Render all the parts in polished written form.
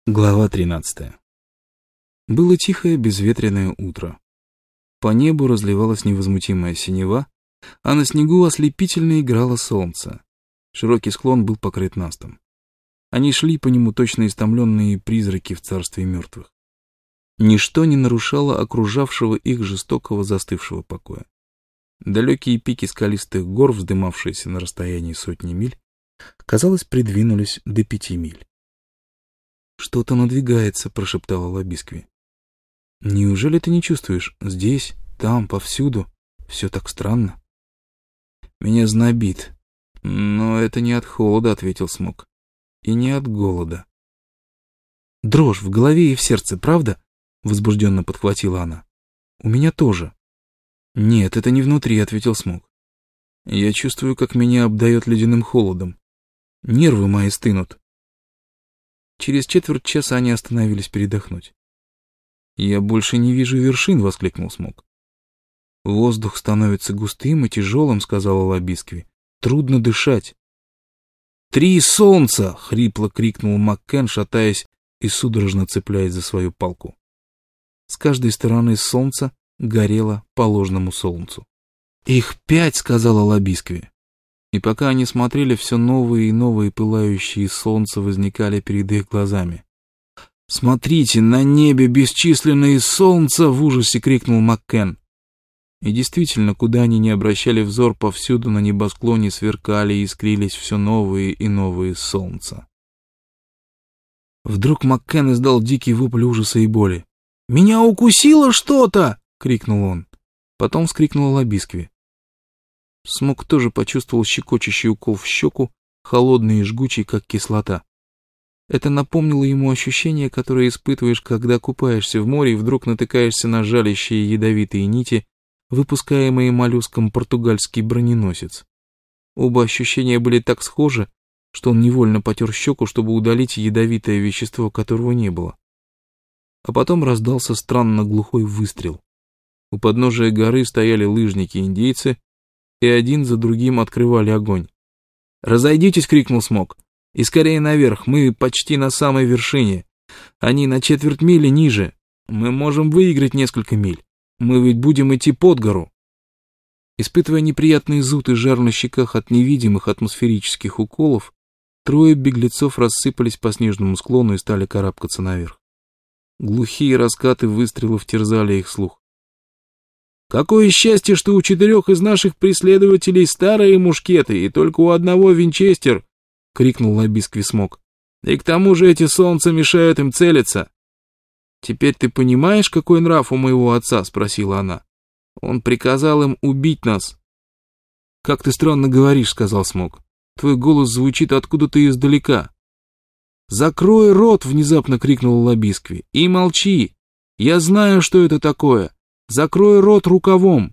Глава 13. Было тихое безветренное утро. По небу разливалась невозмутимая синева, а на снегу ослепительно играло солнце. Широкий склон был покрыт настом. Они шли по нему точно истомленные призраки в царстве мертвых. Ничто не нарушало окружавшего их жестокого застывшего покоя. Далекие пики скалистых гор, вздымавшиеся на расстоянии сотни миль, казалось, придвинулись до 5 миль. «Что-то надвигается», — прошептала Лобискви. «Неужели ты не чувствуешь? Здесь, там, повсюду. Все так странно». «Меня знобит. Но это не от холода», — ответил Смок. «И не от голода». «Дрожь в голове и в сердце, правда?» — возбужденно подхватила она. «У меня тоже». «Нет, это не внутри», — ответил Смок. «Я чувствую, как меня обдает ледяным холодом. Нервы мои стынут». Через четверть часа они остановились передохнуть. «Я больше не вижу вершин», — воскликнул Смок. «Воздух становится густым и тяжелым», — сказала Лобискви. «Трудно дышать». «Три солнца!» — хрипло крикнул Маккен, шатаясь и судорожно цепляясь за свою палку. С каждой стороны солнце горело по ложному солнцу. «Их 5!» — сказала Лобискви. И пока они смотрели, все новые и новые пылающие солнца возникали перед их глазами. «Смотрите, на небе бесчисленные солнца!» — в ужасе крикнул Маккен. И действительно, куда они ни обращали взор, повсюду на небосклоне сверкали и искрились все новые и новые солнца. Вдруг Маккен издал дикий вопль ужаса и боли. «Меня укусило что-то!» — крикнул он. Потом вскрикнула Лобискви. Смок тоже почувствовал щекочущий укол в щеку, холодный и жгучий, как кислота. Это напомнило ему ощущение, которое испытываешь, когда купаешься в море и вдруг натыкаешься на жалящие ядовитые нити, выпускаемые моллюском португальский броненосец. Оба ощущения были так схожи, что он невольно потер щеку, чтобы удалить ядовитое вещество, которого не было. А потом раздался странно глухой выстрел. У подножия горы стояли лыжники-индейцы, и один за другим открывали огонь. «Разойдитесь!» — крикнул Смок. «И скорее наверх, мы почти на самой вершине. Они на четверть мили ниже. Мы можем выиграть несколько миль. Мы ведь будем идти под гору». Испытывая неприятный зуд и жар на щеках от невидимых атмосферических уколов, трое беглецов рассыпались по снежному склону и стали карабкаться наверх. Глухие раскаты выстрелов терзали их слух. «Какое счастье, что у 4 из наших преследователей старые мушкеты, и только у одного винчестер!» — крикнул Лобискви Смок. «И к тому же эти солнца мешают им целиться». «Теперь ты понимаешь, какой нрав у моего отца?» — спросила она. «Он приказал им убить нас». «Как ты странно говоришь», — сказал Смок. «Твой голос звучит откуда-то издалека». «Закрой рот!» — внезапно крикнул Лобискви. «И молчи! Я знаю, что это такое! Закрой рот рукавом!»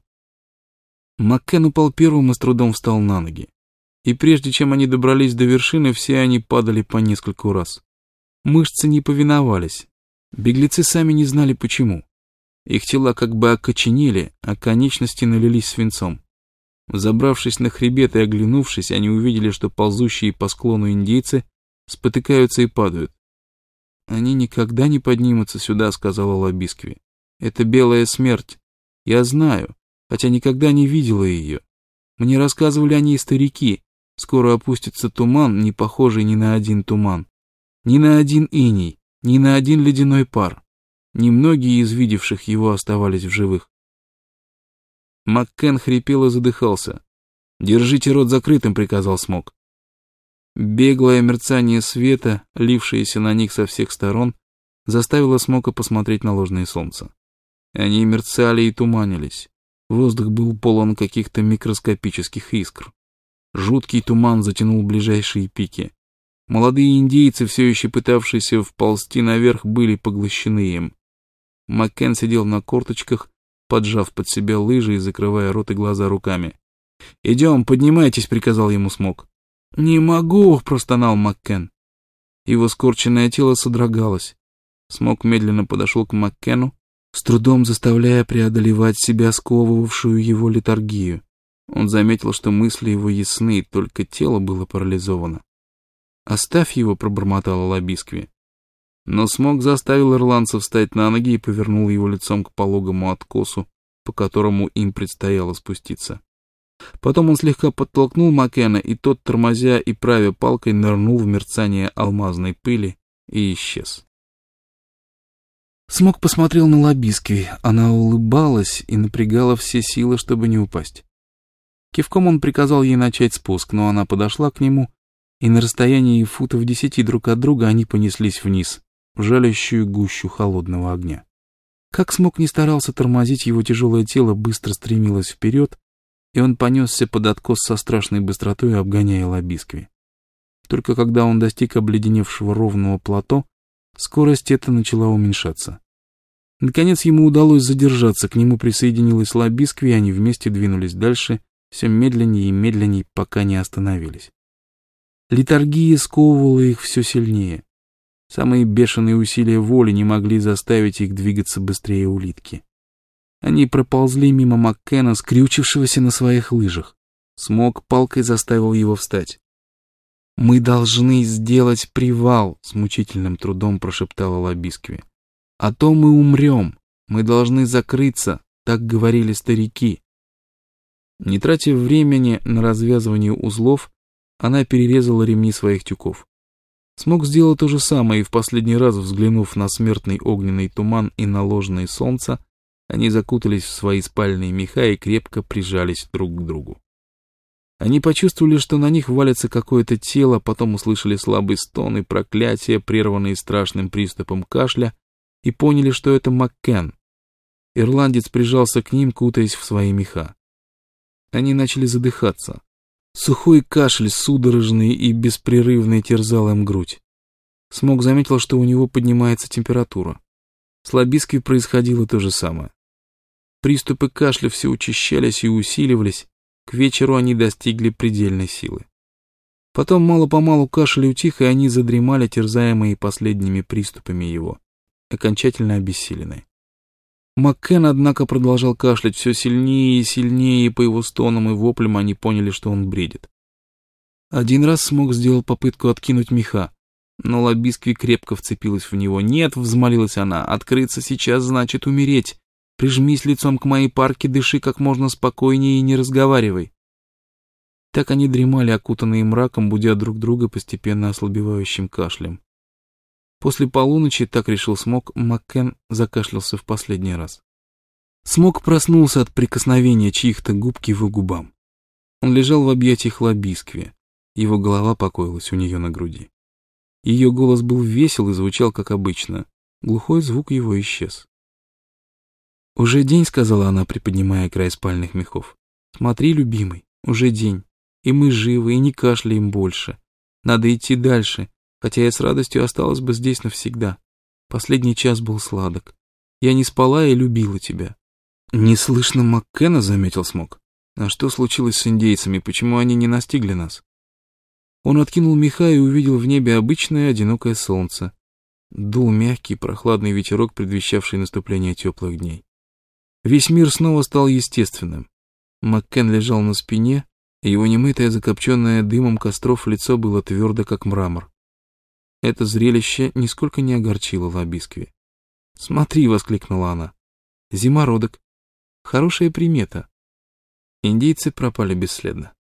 Маккен упал первым и с трудом встал на ноги. И прежде чем они добрались до вершины, все они падали по нескольку раз. Мышцы не повиновались. Беглецы сами не знали почему. Их тела как бы окоченели, а конечности налились свинцом. Взобравшись на хребет и оглянувшись, они увидели, что ползущие по склону индейцы спотыкаются и падают. «Они никогда не поднимутся сюда», — сказала Лобискви. «Это белая смерть. Я знаю, хотя никогда не видела ее. Мне рассказывали о ней старики. Скоро опустится туман, не похожий ни на один туман. Ни на один иней, ни на один ледяной пар. Немногие из видевших его оставались в живых». Маккен хрипел и задыхался. «Держите рот закрытым», — приказал Смок. Беглое мерцание света, лившееся на них со всех сторон, заставило Смока посмотреть на ложное солнце. Они мерцали и туманились. Воздух был полон каких-то микроскопических искр. Жуткий туман затянул ближайшие пики. Молодые индейцы, все еще пытавшиеся вползти наверх, были поглощены им. Маккен сидел на корточках, поджав под себя лыжи и закрывая рот и глаза руками. «Идем, поднимайтесь», — приказал ему Смок. «Не могу», — простонал Маккен. Его скорченное тело содрогалось. Смок медленно подошел к Маккену, с трудом заставляя преодолевать себя сковывавшую его летаргию. Он заметил, что мысли его ясны, только тело было парализовано. «Оставь его», — пробормотала Лобискви. Но Смок заставил ирландца встать на ноги и повернул его лицом к пологому откосу, по которому им предстояло спуститься. Потом он слегка подтолкнул Маккена, и тот, тормозя и правя палкой, нырнул в мерцание алмазной пыли и исчез. Смок посмотрел на Лобискви. Она улыбалась и напрягала все силы, чтобы не упасть. Кивком он приказал ей начать спуск, но она подошла к нему, и на расстоянии футов 10 друг от друга они понеслись вниз, в жалящую гущу холодного огня. Как Смок не старался тормозить, его тяжелое тело быстро стремилось вперед, и он понесся под откос со страшной быстротой, обгоняя Лобискви. Только когда он достиг обледеневшего ровного плато, скорость эта начала уменьшаться. Наконец ему удалось задержаться, к нему присоединилась Лобискви, и они вместе двинулись дальше, все медленнее и медленнее, пока не остановились. Летаргия сковывала их все сильнее. Самые бешеные усилия воли не могли заставить их двигаться быстрее улитки. Они проползли мимо Маккена, скрючившегося на своих лыжах. Смок палкой заставил его встать. «Мы должны сделать привал», — с мучительным трудом прошептала Лобискви. «А то мы умрем. Мы должны закрыться», — так говорили старики. Не тратя времени на развязывание узлов, она перерезала ремни своих тюков. Смок сделал то же самое, и в последний раз, взглянув на смертный огненный туман и наложенное солнце, они закутались в свои спальные меха и крепко прижались друг к другу. Они почувствовали, что на них валится какое-то тело, потом услышали слабый стон и проклятие, прерванные страшным приступом кашля, и поняли, что это Маккен. Ирландец прижался к ним, кутаясь в свои меха. Они начали задыхаться. Сухой кашель, судорожный и беспрерывный, терзал им грудь. Смок заметил, что у него поднимается температура. С Лобискви происходило то же самое. Приступы кашля все учащались и усиливались, к вечеру они достигли предельной силы. Потом мало-помалу кашель утих, и они задремали, терзаемые последними приступами его, окончательно обессиленные. Маккен, однако, продолжал кашлять все сильнее и сильнее, и по его стонам и воплям они поняли, что он бредит. Один раз Смок сделал попытку откинуть меха, но Лобискви крепко вцепилась в него. «Нет», — взмолилась она, — «открыться сейчас значит умереть. Прижмись лицом к моей парке, дыши как можно спокойнее и не разговаривай». Так они дремали, окутанные мраком, будя друг друга постепенно ослабевающим кашлем. После полуночи, так решил Смок, Маккен закашлялся в последний раз. Смок проснулся от прикосновения чьих-то губ к его губам. Он лежал в объятиях Лобискви, его голова покоилась у нее на груди. Ее голос был весел и звучал как обычно, глухой звук его исчез. «Уже день», — сказала она, приподнимая край спальных мехов. «Смотри, любимый, уже день, и мы живы, и не кашляем больше. Надо идти дальше, хотя я с радостью осталась бы здесь навсегда. Последний час был сладок. Я не спала и любила тебя». «Не слышно Маккена», — заметил Смок. «А что случилось с индейцами, почему они не настигли нас?» Он откинул меха и увидел в небе обычное одинокое солнце. Дул мягкий прохладный ветерок, предвещавший наступление теплых дней. Весь мир снова стал естественным. Маккен лежал на спине, и его немытое, закопченное дымом костров лицо было твердо, как мрамор. Это зрелище нисколько не огорчило Лобискви. «Смотри», — воскликнула она, — «зимородок. Хорошая примета». Индейцы пропали бесследно.